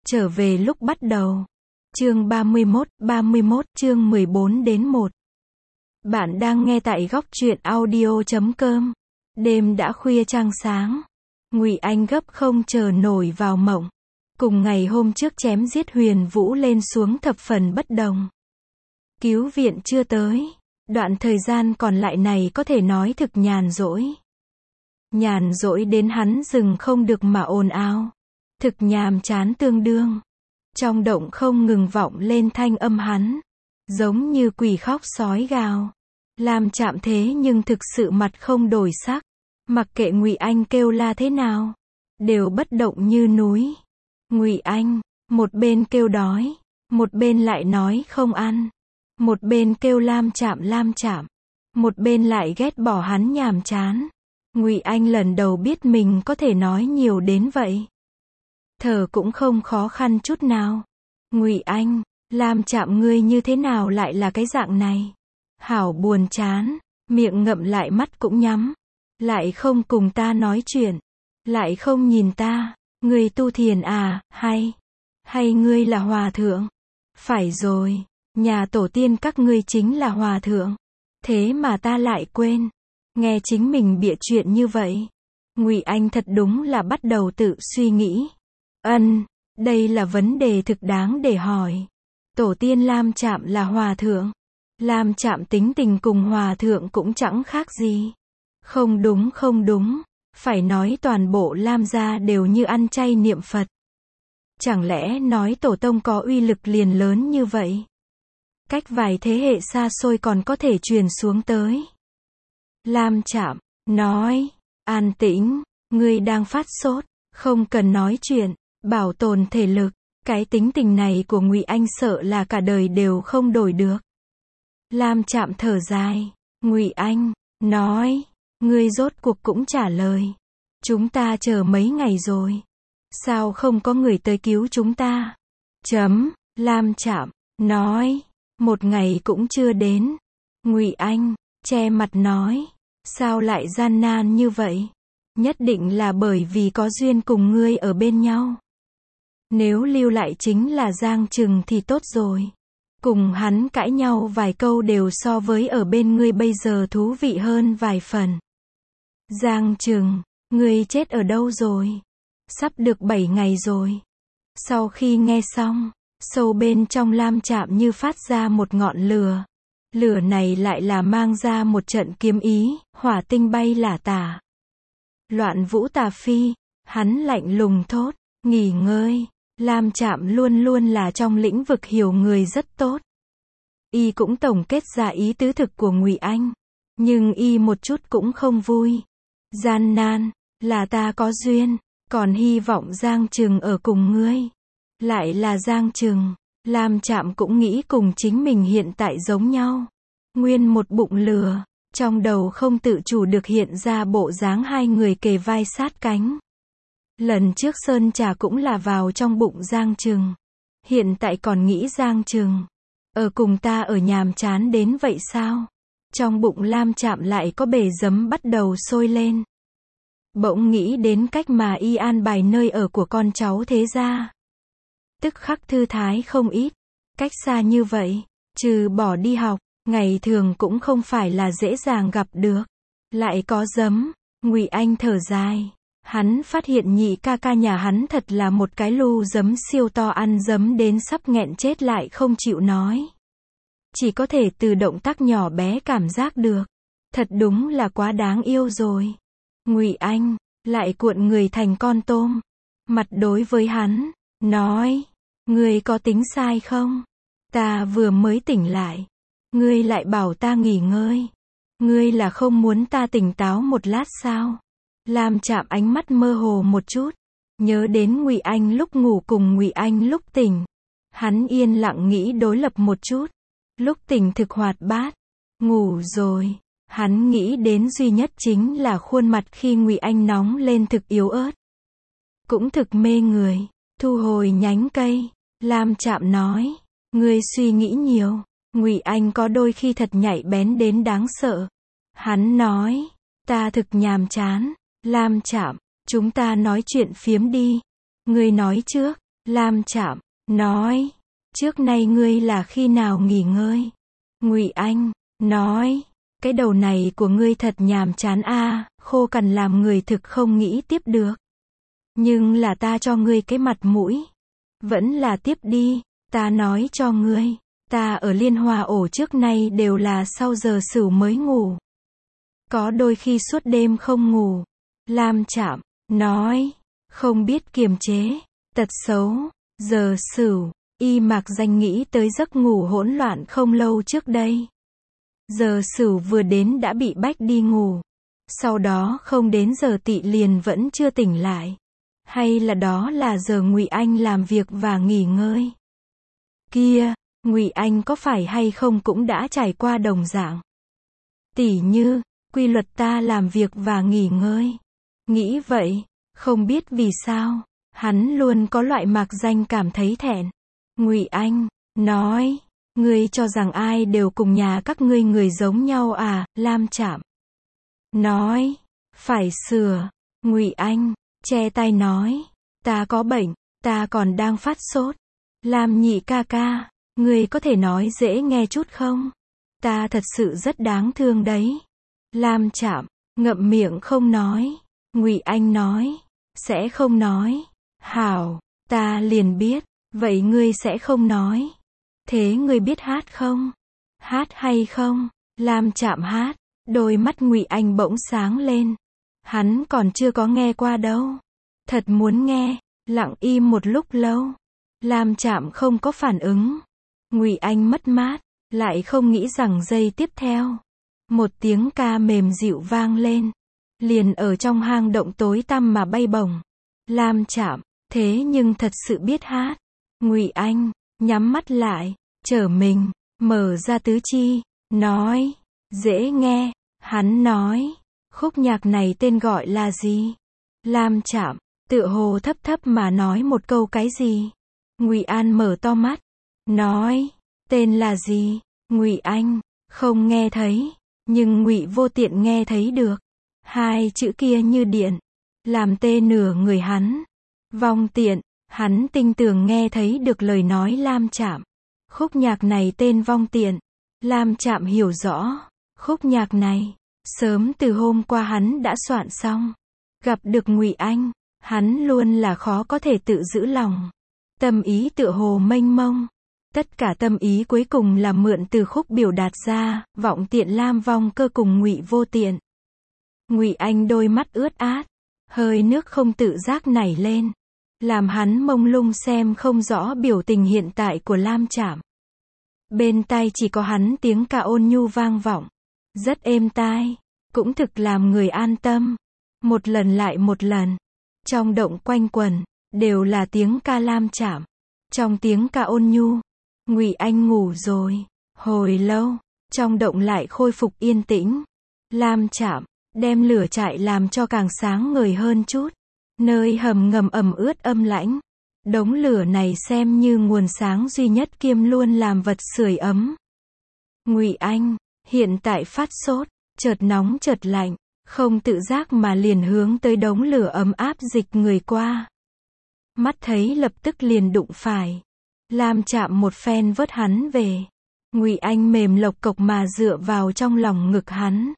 Trở về lúc bắt đầu. Chương 31 chương 14 đến 1. Bạn đang nghe tại góc truyện audio.com. Đêm đã khuya trăng sáng. Ngụy Anh gấp không chờ nổi vào mộng. Cùng ngày hôm trước chém giết Huyền Vũ lên xuống thập phần bất đồng. Cứu viện chưa tới. Đoạn thời gian còn lại này có thể nói thực nhàn rỗi. Nhàn rỗi đến hắn dừng không được mà ồn ào. Thực nhàm chán tương đương. Trong động không ngừng vọng lên thanh âm hắn. Giống như quỷ khóc sói gào. Làm chạm thế nhưng thực sự mặt không đổi sắc. Mặc kệ Ngụy Anh kêu la thế nào. Đều bất động như núi. Ngụy Anh, một bên kêu đói. Một bên lại nói không ăn. Một bên kêu lam chạm. Một bên lại ghét bỏ hắn nhàm chán. Ngụy Anh lần đầu biết mình có thể nói nhiều đến vậy. Thở cũng không khó khăn chút nào. Ngụy Anh, lam chạm ngươi như thế nào lại là cái dạng này? Hảo buồn chán, miệng ngậm lại mắt cũng nhắm. Lại không cùng ta nói chuyện. Lại không nhìn ta. Ngươi tu thiền à, hay ngươi là hòa thượng? Phải rồi, nhà tổ tiên các ngươi chính là hòa thượng. Thế mà ta lại quên. Nghe chính mình bịa chuyện như vậy. Ngụy Anh thật đúng là bắt đầu tự suy nghĩ. Đây là vấn đề thực đáng để hỏi. Tổ tiên lam chạm là hòa thượng. Lam chạm tính tình cùng hòa thượng cũng chẳng khác gì. Không đúng. Phải nói toàn bộ lam gia đều như ăn chay niệm Phật. Chẳng lẽ nói tổ tông có uy lực liền lớn như vậy? Cách vài thế hệ xa xôi còn có thể truyền xuống tới. Lam chạm, nói, an tĩnh, ngươi đang phát sốt, không cần nói chuyện, bảo tồn thể lực. Cái tính tình này của Ngụy Anh sợ là cả đời đều không đổi được. Lam chạm thở dài. Ngụy Anh, nói, ngươi rốt cuộc cũng trả lời. Chúng ta chờ mấy ngày rồi. Sao không có người tới cứu chúng ta? Lam chạm, nói, một ngày cũng chưa đến. Ngụy Anh, che mặt nói, sao lại gian nan như vậy? Nhất định là bởi vì có duyên cùng ngươi ở bên nhau. Nếu lưu lại chính là Giang Trừng thì tốt rồi. Cùng hắn cãi nhau vài câu đều so với ở bên ngươi bây giờ thú vị hơn vài phần. Giang Trừng, ngươi chết ở đâu rồi? Sắp được 7 ngày rồi. Sau khi nghe xong, sâu bên trong lam chạm như phát ra một ngọn lửa. Lửa này lại là mang ra một trận kiếm ý, hỏa tinh bay lả tả. Loạn vũ tà phi, hắn lạnh lùng thốt, nghỉ ngơi. Lam chạm luôn luôn là trong lĩnh vực hiểu người rất tốt. Y cũng tổng kết ra ý tứ thực của Ngụy Anh. Nhưng y một chút cũng không vui. Gian nan, là ta có duyên, còn hy vọng Giang Trừng ở cùng ngươi. Lại là Giang Trừng, Lam chạm cũng nghĩ cùng chính mình hiện tại giống nhau. Nguyên một bụng lửa, trong đầu không tự chủ được hiện ra bộ dáng hai người kề vai sát cánh. Lần trước Sơn Trà cũng là vào trong bụng Giang Trừng. Hiện tại còn nghĩ Giang Trừng ở cùng ta ở nhàm chán đến vậy sao? Trong bụng lam chạm lại có bể giấm bắt đầu sôi lên. Bỗng nghĩ đến cách mà y an bài nơi ở của con cháu thế gia. Tức khắc thư thái không ít. Cách xa như vậy, trừ bỏ đi học, ngày thường cũng không phải là dễ dàng gặp được. Lại có giấm. Ngụy Anh thở dài. Hắn phát hiện nhị ca ca nhà hắn thật là một cái lu giấm siêu to, ăn giấm đến sắp nghẹn chết lại không chịu nói. Chỉ có thể từ động tác nhỏ bé cảm giác được. Thật đúng là quá đáng yêu rồi. Ngụy Anh lại cuộn người thành con tôm. Mặt đối với hắn, nói, ngươi có tính sai không? Ta vừa mới tỉnh lại. Ngươi lại bảo ta nghỉ ngơi. Ngươi là không muốn ta tỉnh táo một lát sao? Lam chạm ánh mắt mơ hồ một chút. Nhớ đến Ngụy Anh lúc ngủ cùng Ngụy Anh lúc tỉnh. Hắn yên lặng nghĩ đối lập một chút. Lúc tỉnh thực hoạt bát. Ngủ rồi. Hắn nghĩ đến duy nhất chính là khuôn mặt khi Ngụy Anh nóng lên thực yếu ớt. Cũng thực mê người. Thu hồi nhánh cây. Lam chạm nói. Ngươi suy nghĩ nhiều. Ngụy Anh có đôi khi thật nhạy bén đến đáng sợ. Hắn nói. Ta thực nhàm chán. Lam chạm, chúng ta nói chuyện phiếm đi. Ngươi nói trước. Lam Trạm nói, trước nay ngươi là khi nào nghỉ ngơi? Ngụy Anh nói, cái đầu này của ngươi thật nhàm chán a, khô cằn làm người thực không nghĩ tiếp được. Nhưng là ta cho ngươi cái mặt mũi. Vẫn là tiếp đi, ta nói cho ngươi, ta ở Liên Hòa ổ trước nay đều là sau giờ sửu mới ngủ. Có đôi khi suốt đêm không ngủ. Lam Trạm nói, không biết kiềm chế, tật xấu, giờ sửu, y mạc danh nghĩ tới giấc ngủ hỗn loạn không lâu trước đây. Giờ sửu vừa đến đã bị bách đi ngủ. Sau đó không đến giờ tỵ liền vẫn chưa tỉnh lại. Hay là đó là giờ Ngụy Anh làm việc và nghỉ ngơi? Kia, Ngụy Anh có phải hay không cũng đã trải qua đồng dạng. Tỉ như, quy luật ta làm việc và nghỉ ngơi. Nghĩ vậy, không biết vì sao, hắn luôn có loại mạc danh cảm thấy thẹn. Ngụy Anh nói, ngươi cho rằng ai đều cùng nhà các ngươi người giống nhau à? Lam Trạm nói, phải sửa. Ngụy Anh che tay nói, ta có bệnh, ta còn đang phát sốt. Lam nhị ca ca, ngươi có thể nói dễ nghe chút không? Ta thật sự rất đáng thương đấy. Lam Trạm ngậm miệng không nói. Ngụy Anh nói, sẽ không nói. Hảo, ta liền biết. Vậy ngươi sẽ không nói. Thế ngươi biết hát không? Hát hay không? Lam Trạm hát. Đôi mắt Ngụy Anh bỗng sáng lên. Hắn còn chưa có nghe qua đâu. Thật muốn nghe. Lặng im một lúc lâu. Lam Trạm không có phản ứng. Ngụy Anh mất mát. Lại không nghĩ rằng giây tiếp theo, một tiếng ca mềm dịu vang lên. Liền ở trong hang động tối tăm mà bay bổng. Lam Trạm thế nhưng thật sự biết hát. Ngụy Anh nhắm mắt lại, trở mình, mở ra tứ chi, nói, dễ nghe. Hắn nói, khúc nhạc này tên gọi là gì? Lam Trạm tựa hồ thấp thấp mà nói một câu cái gì? Ngụy An mở to mắt, nói, tên là gì? Ngụy Anh không nghe thấy, nhưng Ngụy Vô Tiện nghe thấy được. Hai chữ kia như điện, làm tê nửa người hắn. Vong tiện, hắn tinh tường nghe thấy được lời nói Lam Trạm. Khúc nhạc này tên Vong Tiện. Lam Trạm hiểu rõ, khúc nhạc này, sớm từ hôm qua hắn đã soạn xong. Gặp được Ngụy Anh, hắn luôn là khó có thể tự giữ lòng. Tâm ý tựa hồ mênh mông. Tất cả tâm ý cuối cùng là mượn từ khúc biểu đạt ra, Vọng Tiện Lam Vong Cơ cùng Ngụy Vô Tiện. Ngụy Anh đôi mắt ướt át, hơi nước không tự giác nảy lên, làm hắn mông lung xem không rõ biểu tình hiện tại của Lam Trạm. Bên tai chỉ có hắn tiếng ca ôn nhu vang vọng, rất êm tai, cũng thực làm người an tâm. Một lần lại một lần, trong động quanh quẩn, đều là tiếng ca Lam Trạm. Trong tiếng ca ôn nhu, Ngụy Anh ngủ rồi. Hồi lâu, trong động lại khôi phục yên tĩnh. Lam Trạm đem lửa trại làm cho càng sáng ngời hơn chút. Nơi hầm ngầm ẩm ướt âm lãnh. Đống lửa này xem như nguồn sáng duy nhất kiêm luôn làm vật sưởi ấm. Ngụy Anh hiện tại phát sốt, chợt nóng chợt lạnh, không tự giác mà liền hướng tới đống lửa ấm áp dịch người qua. Mắt thấy lập tức liền đụng phải. Lam Trạm một phen vớt hắn về. Ngụy Anh mềm lộc cộc mà dựa vào trong lòng ngực hắn.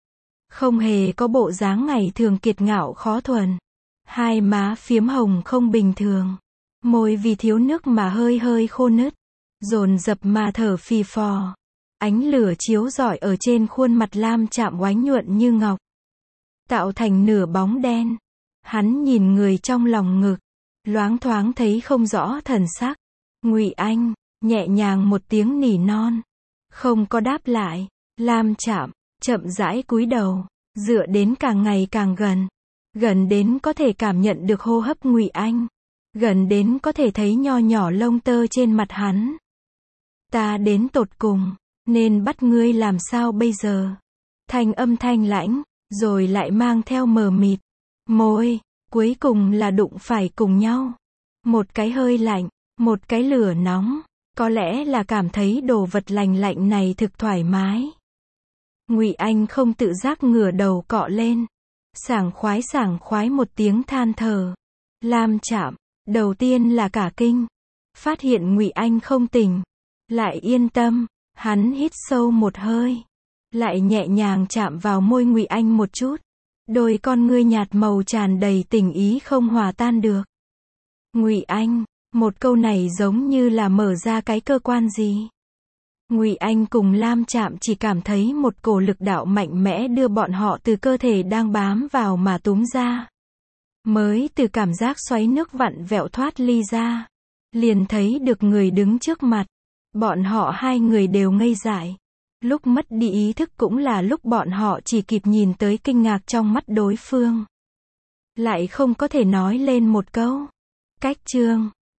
Không hề có bộ dáng ngày thường kiệt ngạo khó thuần. Hai má phiếm hồng không bình thường. Môi vì thiếu nước mà hơi hơi khô nứt. Dồn dập mà thở phì phò. Ánh lửa chiếu rọi ở trên khuôn mặt Lam Trạm oánh nhuận như ngọc. Tạo thành nửa bóng đen. Hắn nhìn người trong lòng ngực. Loáng thoáng thấy không rõ thần sắc. Ngụy Anh nhẹ nhàng một tiếng nỉ non. Không có đáp lại. Lam Trạm chậm rãi cúi đầu, dựa đến càng ngày càng gần. Gần đến có thể cảm nhận được hô hấp Ngụy Anh. Gần đến có thể thấy nho nhỏ lông tơ trên mặt hắn. Ta đến tột cùng, nên bắt ngươi làm sao bây giờ? Thanh âm thanh lãnh, rồi lại mang theo mờ mịt. Môi, cuối cùng là đụng phải cùng nhau. Một cái hơi lạnh, một cái lửa nóng. Có lẽ là cảm thấy đồ vật lành lạnh này thực thoải mái. Ngụy Anh không tự giác ngửa đầu cọ lên. Sảng khoái một tiếng than thở. Lam Trạm Đầu tiên là cả kinh, phát hiện Ngụy Anh không tỉnh, lại yên tâm, hắn hít sâu một hơi, lại nhẹ nhàng chạm vào môi Ngụy Anh một chút. Đôi con ngươi nhạt màu tràn đầy tình ý không hòa tan được. Ngụy Anh, một câu này giống như là mở ra cái cơ quan gì. Ngụy Anh cùng Lam Trạm chỉ cảm thấy một cổ lực đạo mạnh mẽ đưa bọn họ từ cơ thể đang bám vào mà túm ra. Mới từ cảm giác xoáy nước vặn vẹo thoát ly ra, liền thấy được người đứng trước mặt. Bọn họ hai người đều ngây dại. Lúc mất đi ý thức cũng là lúc bọn họ chỉ kịp nhìn tới kinh ngạc trong mắt đối phương. Lại không có thể nói lên một câu. Cách chương